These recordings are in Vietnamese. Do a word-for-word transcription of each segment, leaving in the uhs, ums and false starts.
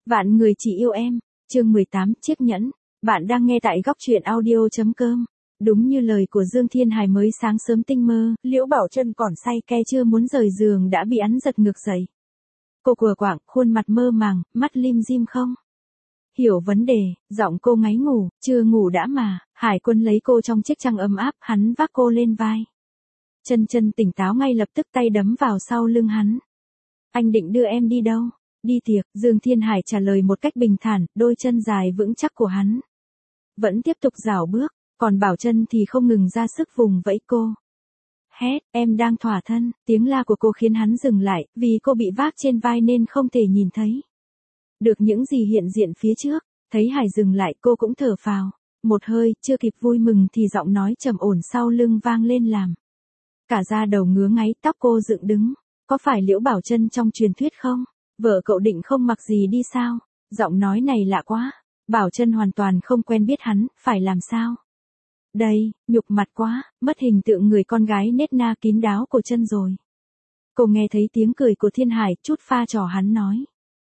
Vạn người chỉ yêu em, chương mười tám, chiếc nhẫn. Bạn đang nghe tại góc truyện audio.com. Đúng như lời của Dương Thiên Hải mới sáng sớm tinh mơ, Liễu Bảo Trân còn say ke chưa muốn rời giường đã bị hắn giật ngược dậy. Cô của quạng, khuôn mặt mơ màng, mắt lim dim không hiểu vấn đề, giọng cô ngáy ngủ, chưa ngủ đã mà. Hải Quân lấy cô trong chiếc chăn ấm áp, hắn vác cô lên vai. Chân chân tỉnh táo ngay lập tức tay đấm vào sau lưng hắn. Anh định đưa em đi đâu? Đi tiệc, Dương Thiên Hải trả lời một cách bình thản, đôi chân dài vững chắc của hắn vẫn tiếp tục rảo bước, còn Bảo Trân thì không ngừng ra sức vùng vẫy cô. Hét, em đang thỏa thân, tiếng la của cô khiến hắn dừng lại, vì cô bị vác trên vai nên không thể nhìn thấy được những gì hiện diện phía trước. Thấy Hải dừng lại, cô cũng thở phào một hơi, chưa kịp vui mừng thì giọng nói trầm ổn sau lưng vang lên làm cả da đầu ngứa ngáy, tóc cô dựng đứng. Có phải Liễu Bảo Trân trong truyền thuyết không? Vợ cậu định không mặc gì đi sao? Giọng nói này lạ quá. Bảo Trân hoàn toàn không quen biết hắn, phải làm sao? Đây, nhục mặt quá, mất hình tượng người con gái nết na kín đáo của Trân rồi. Cô nghe thấy tiếng cười của Thiên Hải, chút pha trò hắn nói.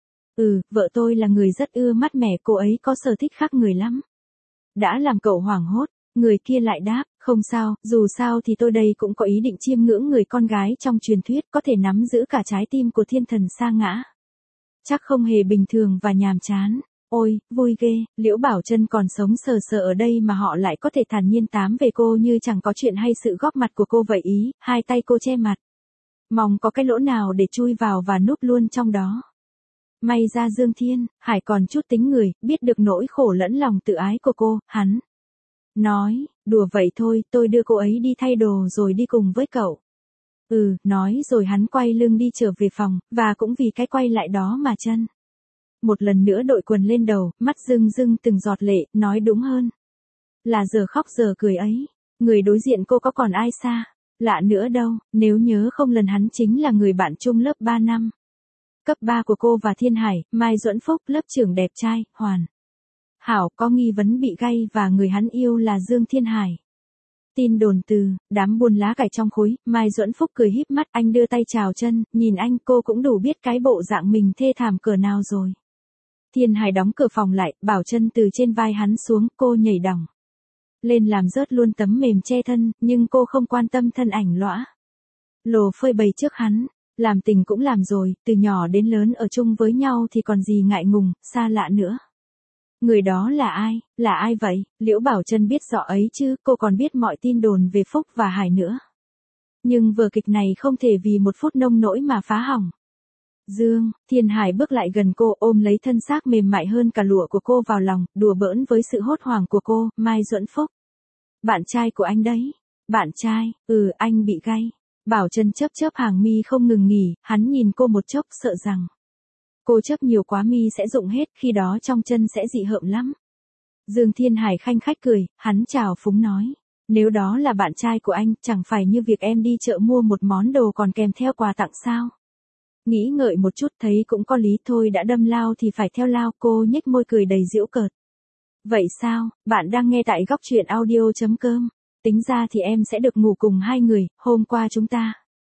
Ừ, vợ tôi là người rất ưa mát mẻ, cô ấy có sở thích khác người lắm. Đã làm cậu hoảng hốt, người kia lại đáp, không sao, dù sao thì tôi đây cũng có ý định chiêm ngưỡng người con gái trong truyền thuyết có thể nắm giữ cả trái tim của thiên thần sa ngã. Chắc không hề bình thường và nhàm chán. Ôi, vui ghê, Liễu Bảo Trân còn sống sờ sờ ở đây mà họ lại có thể thản nhiên tám về cô như chẳng có chuyện hay sự góp mặt của cô vậy ý, hai tay cô che mặt. Mong có cái lỗ nào để chui vào và núp luôn trong đó. May ra Dương Thiên Hải còn chút tính người, biết được nỗi khổ lẫn lòng tự ái của cô, hắn nói, đùa vậy thôi, tôi đưa cô ấy đi thay đồ rồi đi cùng với cậu. Ừ, nói rồi hắn quay lưng đi trở về phòng, và cũng vì cái quay lại đó mà Trân một lần nữa đội quần lên đầu, mắt rưng rưng từng giọt lệ, nói đúng hơn là giờ khóc giờ cười ấy. Người đối diện cô có còn ai xa lạ nữa đâu, nếu nhớ không lần hắn chính là người bạn chung lớp ba năm cấp ba của cô và Thiên Hải, Mai Duẫn Phúc, lớp trưởng đẹp trai, hoàn hảo, có nghi vấn bị gay và người hắn yêu là Dương Thiên Hải. Tin đồn từ đám buôn lá cải trong khối. Mai Duẫn Phúc cười híp mắt, anh đưa tay chào Trân, nhìn anh cô cũng đủ biết cái bộ dạng mình thê thảm cỡ nào rồi. Thiên Hải đóng cửa phòng lại, bảo Trân từ trên vai hắn xuống, cô nhảy đỏng lên làm rớt luôn tấm mềm che thân, nhưng cô không quan tâm thân ảnh lõa lồ phơi bày trước hắn. Làm tình cũng làm rồi, từ nhỏ đến lớn ở chung với nhau thì còn gì ngại ngùng, xa lạ nữa. Người đó là ai, là ai vậy? Liễu Bảo Trân biết rõ ấy chứ, cô còn biết mọi tin đồn về Phúc và Hải nữa. Nhưng vở kịch này không thể vì một phút nông nỗi mà phá hỏng. Dương Thiên Hải bước lại gần cô, ôm lấy thân xác mềm mại hơn cả lụa của cô vào lòng, đùa bỡn với sự hốt hoảng của cô. Mai Duẫn Phúc, bạn trai của anh đấy. Bạn trai? Ừ, anh bị gay. Bảo Trân chớp chớp hàng mi không ngừng nghỉ, hắn nhìn cô một chốc sợ rằng cô chớp nhiều quá mi sẽ rụng hết, khi đó trong chân sẽ dị hợm lắm. Dương Thiên Hải khanh khách cười, hắn chào phúng nói. Nếu đó là bạn trai của anh, chẳng phải như việc em đi chợ mua một món đồ còn kèm theo quà tặng sao? Nghĩ ngợi một chút thấy cũng có lý, thôi đã đâm lao thì phải theo lao, cô nhếch môi cười đầy giễu cợt. Vậy sao, bạn đang nghe tại góc truyện audio.com. Tính ra thì em sẽ được ngủ cùng hai người, hôm qua chúng ta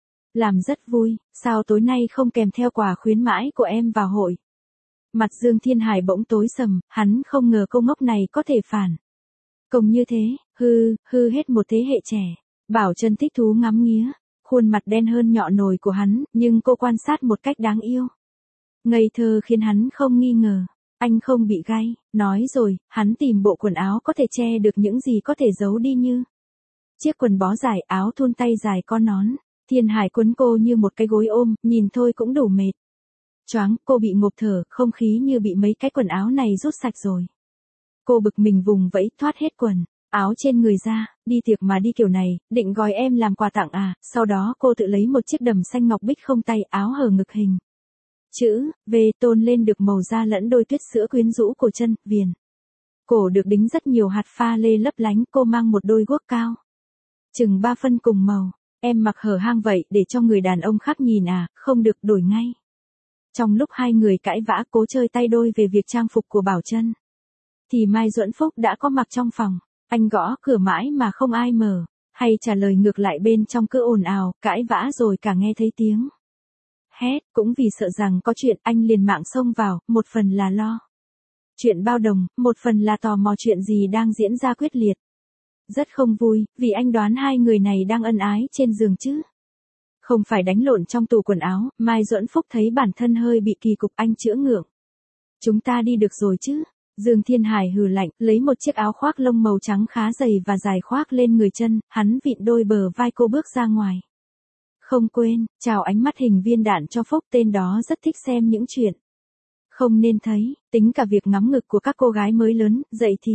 làm rất vui, sao tối nay không kèm theo quà khuyến mãi của em vào hội? Mặt Dương Thiên Hải bỗng tối sầm, hắn không ngờ cô ngốc này có thể phản công như thế, hư, hư hết một thế hệ trẻ. Bảo Trân thích thú ngắm nghía khuôn mặt đen hơn nhọ nồi của hắn, nhưng cô quan sát một cách đáng yêu ngây thơ khiến hắn không nghi ngờ. Anh không bị gay, nói rồi, hắn tìm bộ quần áo có thể che được những gì có thể giấu đi như chiếc quần bó dài, áo thun tay dài có nón. Thiên Hải quấn cô như một cái gối ôm, nhìn thôi cũng đủ mệt. Choáng, cô bị ngộp thở, không khí như bị mấy cái quần áo này rút sạch rồi. Cô bực mình vùng vẫy, thoát hết quần áo trên người ra, đi tiệc mà đi kiểu này, định gói em làm quà tặng à? Sau đó cô tự lấy một chiếc đầm xanh ngọc bích không tay, áo hở ngực hình chữ V tôn lên được màu da lẫn đôi tuyết sữa quyến rũ của Trân, viền cổ được đính rất nhiều hạt pha lê lấp lánh, cô mang một đôi guốc cao chừng ba phân cùng màu. Em mặc hở hang vậy để cho người đàn ông khác nhìn à? Không được, đổi ngay. Trong lúc hai người cãi vã cố chơi tay đôi về việc trang phục của Bảo Trân, thì Mai Duẫn Phúc đã có mặt trong phòng. Anh gõ cửa mãi mà không ai mở, hay trả lời ngược lại bên trong cứ ồn ào, cãi vã rồi cả nghe thấy tiếng hét, cũng vì sợ rằng có chuyện anh liền mạng xông vào, một phần là lo chuyện bao đồng, một phần là tò mò chuyện gì đang diễn ra quyết liệt. Rất không vui, vì anh đoán hai người này đang ân ái trên giường chứ. Không phải đánh lộn trong tủ quần áo, Mai Duẫn Phúc thấy bản thân hơi bị kỳ cục anh chữa ngượng. Chúng ta đi được rồi chứ? Dương Thiên Hải hừ lạnh, lấy một chiếc áo khoác lông màu trắng khá dày và dài khoác lên người chân, hắn vịn đôi bờ vai cô bước ra ngoài. Không quên, chào ánh mắt hình viên đạn cho Phúc, tên đó rất thích xem những chuyện không nên thấy, tính cả việc ngắm ngực của các cô gái mới lớn, dậy thì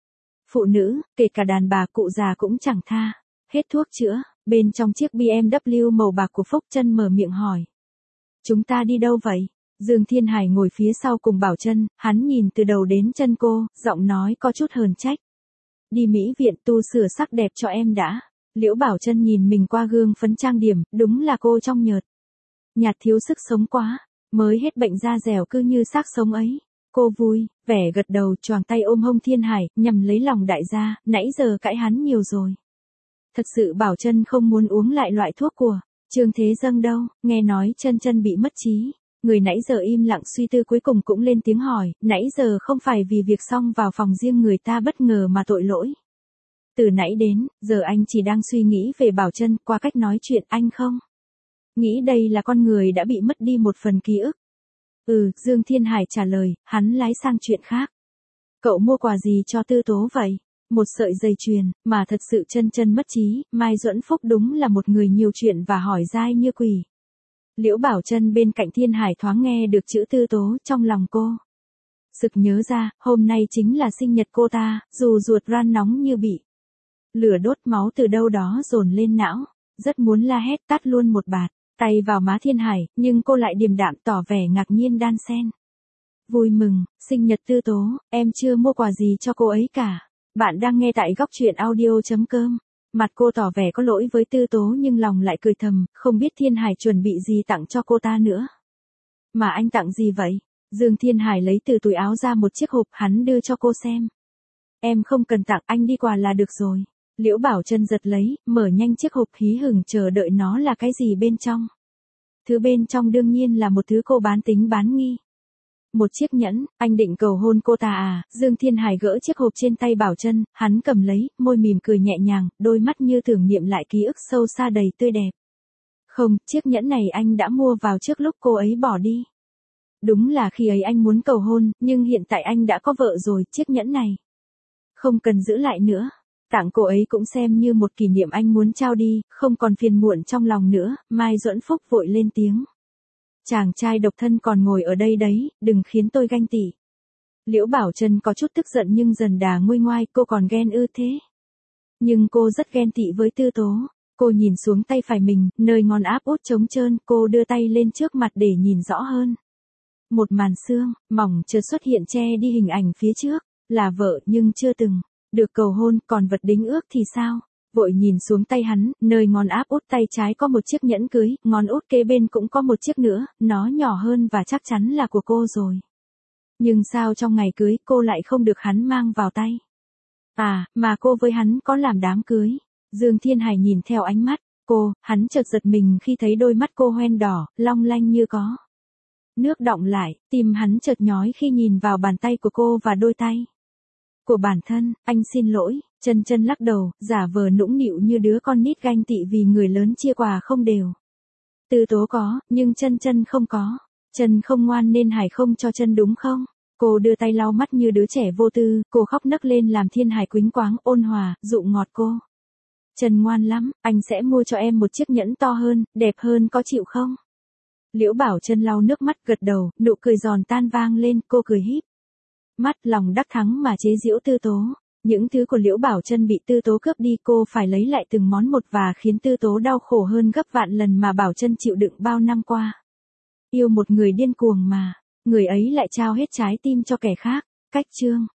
phụ nữ, kể cả đàn bà cụ già cũng chẳng tha. Hết thuốc chữa, bên trong chiếc bê em vê màu bạc của Phúc Chân mở miệng hỏi. Chúng ta đi đâu vậy? Dương Thiên Hải ngồi phía sau cùng Bảo Chân, hắn nhìn từ đầu đến chân cô, giọng nói có chút hờn trách. Đi mỹ viện tu sửa sắc đẹp cho em đã. Liễu Bảo Chân nhìn mình qua gương phấn trang điểm, đúng là cô trong nhợt nhạt thiếu sức sống quá, mới hết bệnh da dẻo cứ như xác sống ấy. Cô vui, vẻ gật đầu choàng tay ôm hông Thiên Hải, nhằm lấy lòng đại gia, nãy giờ cãi hắn nhiều rồi. Thật sự Bảo Chân không muốn uống lại loại thuốc của Trương Thế Dâng đâu, nghe nói Chân Chân bị mất trí. Người nãy giờ im lặng suy tư cuối cùng cũng lên tiếng hỏi, nãy giờ không phải vì việc xong vào phòng riêng người ta bất ngờ mà tội lỗi. Từ nãy đến, giờ anh chỉ đang suy nghĩ về Bảo Chân, qua cách nói chuyện anh không nghĩ đây là con người đã bị mất đi một phần ký ức. Ừ, Dương Thiên Hải trả lời, hắn lái sang chuyện khác. Cậu mua quà gì cho Tư Tố vậy? Một sợi dây chuyền, mà thật sự Chân Chân mất trí, Mai Duẫn Phúc đúng là một người nhiều chuyện và hỏi dai như quỷ. Liễu Bảo Chân bên cạnh Thiên Hải thoáng nghe được chữ Tư Tố, trong lòng cô sực nhớ ra, hôm nay chính là sinh nhật cô ta, dù ruột ran nóng như bị lửa đốt, máu từ đâu đó dồn lên não, rất muốn la hét tát luôn một bạt tay vào má Thiên Hải, nhưng cô lại điềm đạm tỏ vẻ ngạc nhiên đan xen. Vui mừng, sinh nhật Tư Tố, em chưa mua quà gì cho cô ấy cả. Bạn đang nghe tại góc truyện audio chấm com. Mặt cô tỏ vẻ có lỗi với Tư Tố nhưng lòng lại cười thầm, không biết Thiên Hải chuẩn bị gì tặng cho cô ta nữa. Mà anh tặng gì vậy? Dương Thiên Hải lấy từ túi áo ra một chiếc hộp, hắn đưa cho cô xem. Em không cần tặng, anh đi quà là được rồi. Liễu Bảo Chân giật lấy, mở nhanh chiếc hộp hí hửng chờ đợi nó là cái gì bên trong. Thứ bên trong đương nhiên là một thứ cô bán tính bán nghi. Một chiếc nhẫn, anh định cầu hôn cô ta à? Dương Thiên Hải gỡ chiếc hộp trên tay Bảo Chân, hắn cầm lấy, môi mỉm cười nhẹ nhàng, đôi mắt như tưởng niệm lại ký ức sâu xa đầy tươi đẹp. Không, chiếc nhẫn này anh đã mua vào trước lúc cô ấy bỏ đi. Đúng là khi ấy anh muốn cầu hôn, nhưng hiện tại anh đã có vợ rồi, chiếc nhẫn này không cần giữ lại nữa. Tặng cô ấy cũng xem như một kỷ niệm anh muốn trao đi, không còn phiền muộn trong lòng nữa. Mai Duẫn Phúc vội lên tiếng. Chàng trai độc thân còn ngồi ở đây đấy, đừng khiến tôi ganh tị. Liễu Bảo Chân có chút tức giận nhưng dần đà nguôi ngoai, cô còn ghen ư thế. Nhưng cô rất ghen tị với Tư Tố. Cô nhìn xuống tay phải mình, nơi ngón áp út trống trơn, cô đưa tay lên trước mặt để nhìn rõ hơn. Một màn xương, mỏng chợt xuất hiện che đi hình ảnh phía trước, là vợ nhưng chưa từng được cầu hôn, còn vật đính ước thì sao? Vội nhìn xuống tay hắn, nơi ngón áp út tay trái có một chiếc nhẫn cưới, ngón út kế bên cũng có một chiếc nữa, nó nhỏ hơn và chắc chắn là của cô rồi. Nhưng sao trong ngày cưới cô lại không được hắn mang vào tay? À, mà cô với hắn có làm đám cưới. Dương Thiên Hải nhìn theo ánh mắt cô, hắn chợt giật mình khi thấy đôi mắt cô hoen đỏ, long lanh như có nước đọng lại, tim hắn chợt nhói khi nhìn vào bàn tay của cô và đôi tay của bản thân. Anh xin lỗi. Chân Chân lắc đầu, giả vờ nũng nịu như đứa con nít ganh tị vì người lớn chia quà không đều. Tư Tố có, nhưng Chân Chân không có. Chân không ngoan nên Hải không cho Chân đúng không? Cô đưa tay lau mắt như đứa trẻ vô tư, cô khóc nấc lên làm Thiên Hải quýnh quáng, ôn hòa, dụ ngọt cô. Chân ngoan lắm, anh sẽ mua cho em một chiếc nhẫn to hơn, đẹp hơn, có chịu không? Liễu Bảo Chân lau nước mắt gật đầu, nụ cười giòn tan vang lên, cô cười híp mắt lòng đắc thắng mà chế giễu Tư Tố. Những thứ của Liễu Bảo Chân bị Tư Tố cướp đi, cô phải lấy lại từng món một và khiến Tư Tố đau khổ hơn gấp vạn lần mà Bảo Chân chịu đựng bao năm qua. Yêu một người điên cuồng mà, người ấy lại trao hết trái tim cho kẻ khác. Cách chương